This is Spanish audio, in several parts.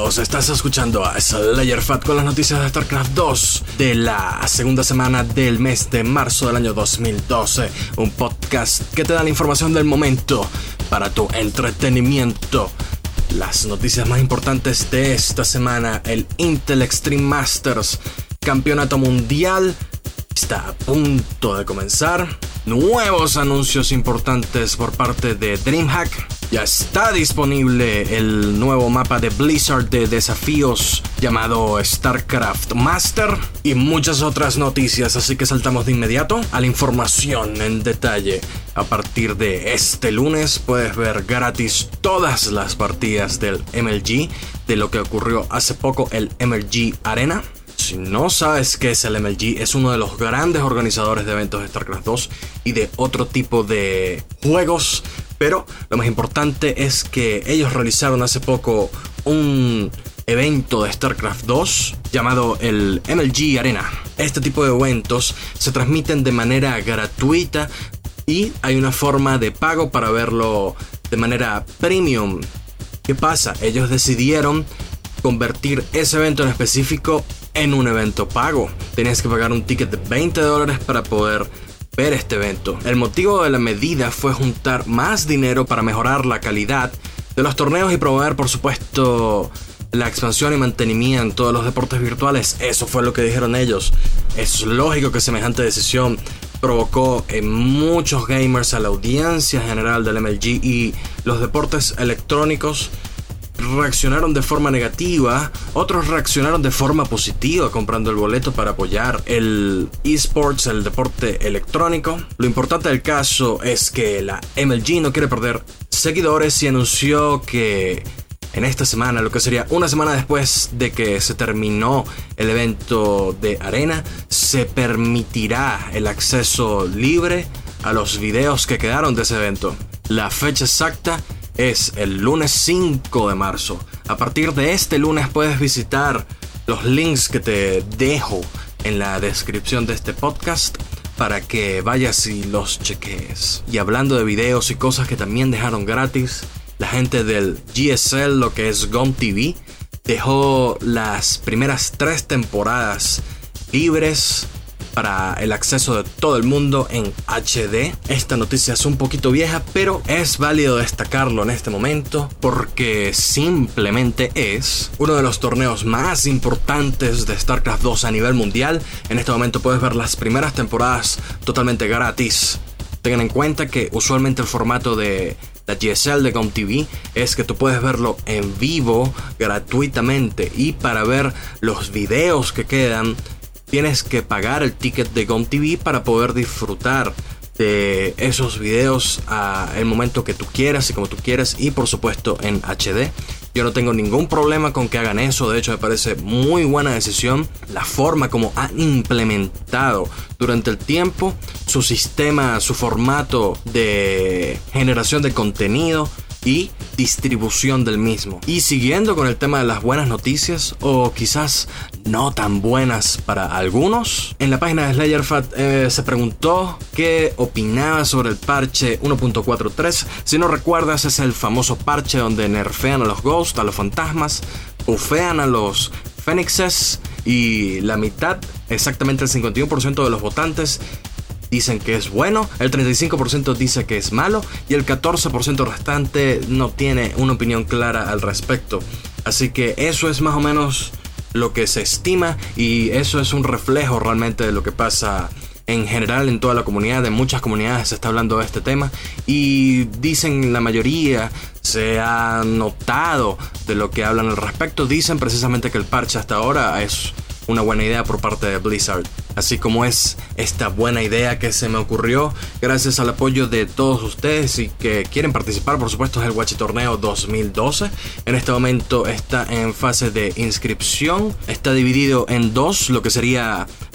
todos, estás escuchando a SlayerFat con las noticias de StarCraft 2 de la segunda semana del mes de marzo del año 2012. Un podcast que te da la información del momento para tu entretenimiento. Las noticias más importantes de esta semana: el Intel Extreme Masters Campeonato Mundial está a punto de comenzar. Nuevos anuncios importantes por parte de DreamHack. Ya está disponible el nuevo mapa de Blizzard de desafíos llamado StarCraft Master y muchas otras noticias, así que saltamos de inmediato a la información en detalle. A partir de este lunes puedes ver gratis todas las partidas del MLG, de lo que ocurrió hace poco, el MLG Arena. Si no sabes qué es el MLG, es uno de los grandes organizadores de eventos de StarCraft 2 y de otro tipo de juegos. Pero lo más importante es que ellos realizaron hace poco un evento de StarCraft 2 llamado el MLG Arena. Este tipo de eventos se transmiten de manera gratuita y hay una forma de pago para verlo de manera premium. ¿Qué pasa? Ellos decidieron convertir ese evento en específico en un evento pago. Tenías que pagar un ticket de $20 para poder ver este evento. El motivo de la medida fue juntar más dinero para mejorar la calidad de los torneos y promover, por supuesto, la expansión y mantenimiento de los deportes virtuales. Eso fue lo que dijeron ellos. Es lógico que semejante decisión provocó en muchos gamers, a la audiencia general del MLG y los deportes electrónicos reaccionaron de forma negativa, otros reaccionaron de forma positiva comprando el boleto para apoyar el eSports, el deporte electrónico. Lo importante del caso es que la MLG no quiere perder seguidores y anunció que en esta semana, lo que sería una semana después de que se terminó el evento de Arena, se permitirá el acceso libre a los videos que quedaron de ese evento. La fecha exacta es el lunes 5 de marzo. A partir de este lunes puedes visitar los links que te dejo en la descripción de este podcast para que vayas y los cheques. Y hablando de videos y cosas que también dejaron gratis, la gente del GSL, lo que es GOM TV, dejó las primeras 3 temporadas libres para el acceso de todo el mundo en HD. Esta noticia es un poquito vieja, pero es válido destacarlo en este momento porque simplemente es uno de los torneos más importantes de StarCraft 2 a nivel mundial. En este momento puedes ver las primeras temporadas totalmente gratis. Tengan en cuenta que usualmente el formato de la GSL de GOM TV es que tú puedes verlo en vivo gratuitamente, y para ver los videos que quedan tienes que pagar el ticket de GOM TV para poder disfrutar de esos videos el momento que tú quieras y como tú quieras, y por supuesto en HD. Yo no tengo ningún problema con que hagan eso. De hecho, me parece muy buena decisión la forma como han implementado durante el tiempo su sistema, su formato de generación de contenido y distribución del mismo. Y siguiendo con el tema de las buenas noticias, o quizás no tan buenas para algunos, en la página de SlayerFat se preguntó qué opinaba sobre el parche 1.43. Si no recuerdas, es el famoso parche donde nerfean a los Ghosts, a los fantasmas, bufean a los Fénixes, y la mitad, exactamente el 51% de los votantes dicen que es bueno, el 35% dice que es malo y el 14% restante no tiene una opinión clara al respecto. Así que eso es más o menos lo que se estima, y eso es un reflejo realmente de lo que pasa en general en toda la comunidad. En muchas comunidades se está hablando de este tema y dicen, la mayoría se ha notado de lo que hablan al respecto. Dicen precisamente que el parche hasta ahora es una buena idea por parte de Blizzard, así como es esta buena idea que se me ocurrió gracias al apoyo de todos ustedes y que quieren participar. Por supuesto, es el Wachi Torneo 2012. En este momento está en fase de inscripción. Está dividido en dos, lo que sería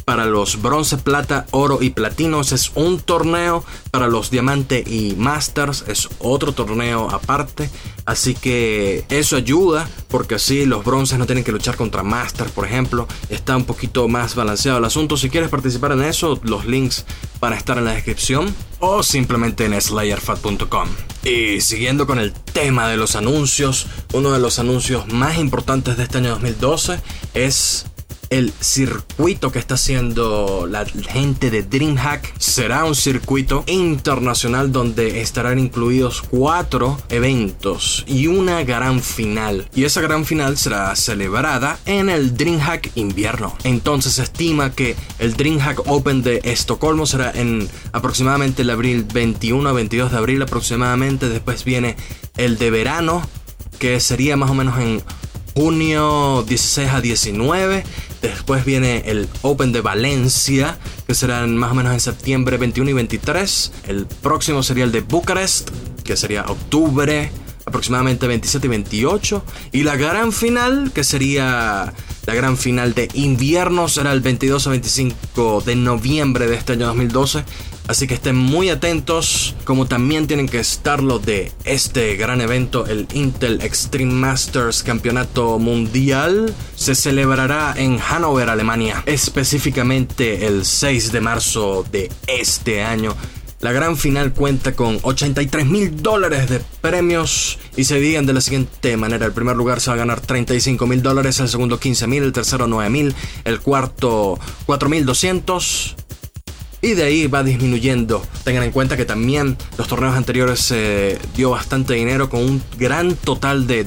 Para los bronce, plata, oro y platino es un torneo. Para los diamante y masters es otro torneo aparte. Así que eso ayuda, porque así los bronces no tienen que luchar contra masters, por ejemplo. Está un poquito más balanceado el asunto. Si quieres participar en eso, los links van a estar en la descripción o simplemente en slayerfat.com. Y siguiendo con el tema de los anuncios, uno de los anuncios más importantes de este año 2012 es el circuito que está haciendo la gente de DreamHack. Será un circuito internacional donde estarán incluidos 4 eventos y una gran final. Y esa gran final será celebrada en el DreamHack invierno. Entonces se estima que el DreamHack Open de Estocolmo será en aproximadamente el abril 21 a 22 de abril aproximadamente. Después viene el de verano, que sería más o menos en junio 16 a 19. Después viene el Open de Valencia, que serán más o menos en septiembre 21 y 23. El próximo sería el de Bucarest, que sería octubre aproximadamente 27 y 28. Y la gran final, que sería la gran final de invierno, será el 22 a 25 de noviembre de este año 2012. Así que estén muy atentos, como también tienen que estar los de este gran evento, el Intel Extreme Masters Campeonato Mundial. Se celebrará en Hannover, Alemania, específicamente el 6 de marzo de este año. La gran final cuenta con $83,000 de premios y se dividen de la siguiente manera. El primer lugar se va a ganar $35,000, el segundo $15,000, el tercero $9,000, el cuarto $4,200. Y de ahí va disminuyendo. Tengan en cuenta que también los torneos anteriores se dio bastante dinero, con un gran total de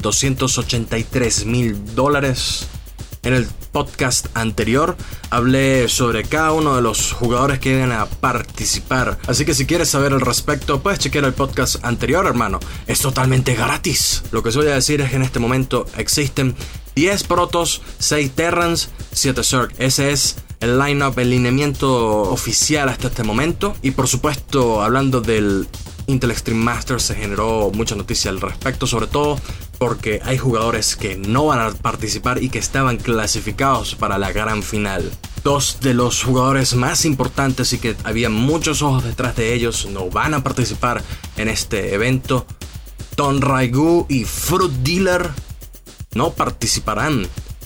$283,000. En el podcast anterior hablé sobre cada uno de los jugadores que iban a participar. Así que si quieres saber al respecto, puedes chequear el podcast anterior, hermano. Es totalmente gratis. Lo que os voy a decir es que en este momento existen 10 Protoss, 6 Terrans, 7 Zerg. Ese es el line-up, el lineamiento oficial hasta este momento. Y por supuesto, hablando del Intel Extreme Masters, se generó mucha noticia al respecto, sobre todo porque hay jugadores que no van a participar y que estaban clasificados para la gran final. Dos de los jugadores más importantes y que había muchos ojos detrás de ellos no van a participar en este evento. Don Raigu y Fruit Dealer no participarán.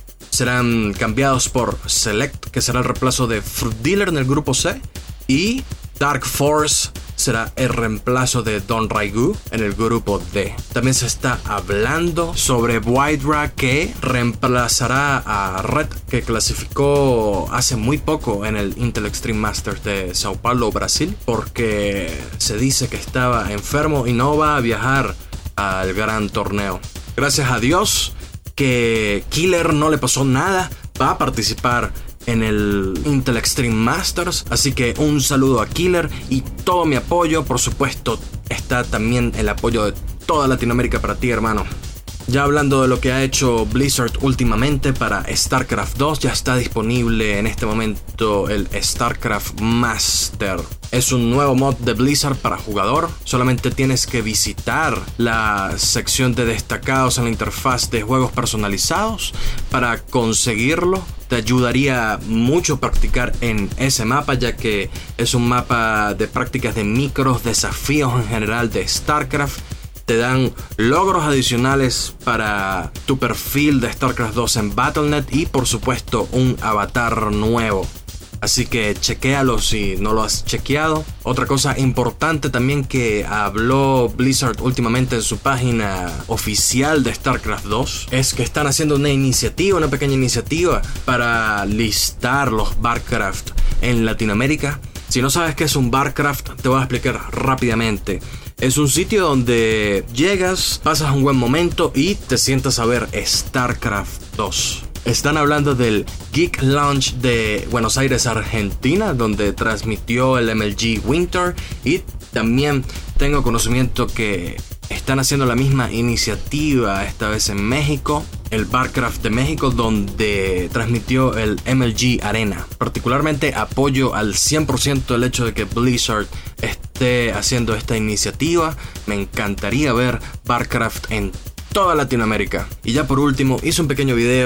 Serán cambiados por Select, que será el reemplazo de Fruit Dealer en el grupo C, y Dark Force será el reemplazo de Don Raigu en el grupo D. También se está hablando sobre Wydra, que reemplazará a Red, que clasificó hace muy poco en el Intel Extreme Masters de Sao Paulo, Brasil, porque se dice que estaba enfermo y no va a viajar al gran torneo. Gracias a Dios que Killer no le pasó nada, va a participar en el Intel Extreme Masters. Así que un saludo a Killer y todo mi apoyo. Por supuesto, está también el apoyo de toda Latinoamérica para ti, hermano. Ya hablando de lo que ha hecho Blizzard últimamente para StarCraft 2, ya está disponible en este momento el StarCraft Master. Es un nuevo mod de Blizzard para jugador. Solamente tienes que visitar la sección de destacados en la interfaz de juegos personalizados para conseguirlo. Te ayudaría mucho practicar en ese mapa, ya que es un mapa de prácticas de micros, desafíos en general de StarCraft. Te dan logros adicionales para tu perfil de StarCraft 2 en Battle.net y por supuesto un avatar nuevo. Así que chequéalo si no lo has chequeado. Otra cosa importante también que habló Blizzard últimamente en su página oficial de StarCraft 2 es que están haciendo una pequeña iniciativa para listar los Barcraft en Latinoamérica. Si no sabes qué es un Barcraft, te voy a explicar rápidamente. Es un sitio donde llegas, pasas un buen momento y te sientas a ver StarCraft 2. Están hablando del Geek Launch de Buenos Aires, Argentina, donde transmitió el MLG Winter, y también tengo conocimiento que están haciendo la misma iniciativa esta vez en México, el Barcraft de México, donde transmitió el MLG Arena. Particularmente apoyo al 100% el hecho de que Blizzard esté haciendo esta iniciativa. Me encantaría ver Barcraft en toda Latinoamérica. Y ya por último, hice un pequeño video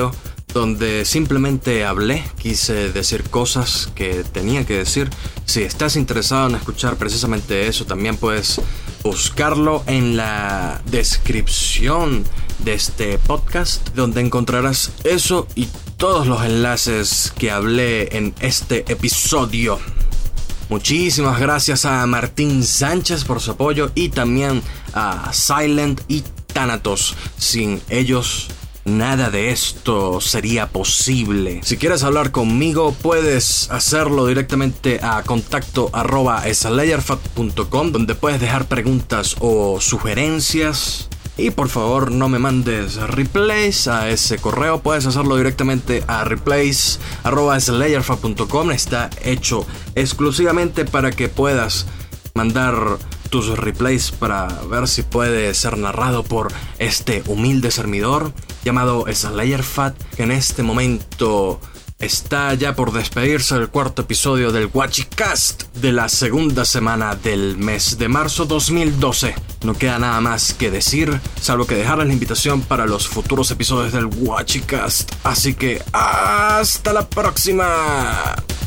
donde simplemente hablé, quise decir cosas que tenía que decir. Si estás interesado en escuchar precisamente eso, también puedes buscarlo en la descripción de este podcast, donde encontrarás eso y todos los enlaces que hablé en este episodio. Muchísimas gracias a Martín Sánchez por su apoyo y también a Silent y Thanatos. Sin ellos, nada de esto sería posible. Si quieres hablar conmigo, puedes hacerlo directamente a contacto@slayerfat.com, donde puedes dejar preguntas o sugerencias. Y por favor, no me mandes replays a ese correo. Puedes hacerlo directamente a replays@slayerfat.com. Está hecho exclusivamente para que puedas mandar tus replays para ver si puede ser narrado por este humilde servidor llamado SlayerFat, que en este momento está ya por despedirse del cuarto episodio del WatchCast de la segunda semana del mes de marzo 2012. No queda nada más que decir, salvo que dejarles la invitación para los futuros episodios del WatchCast. Así que ¡hasta la próxima!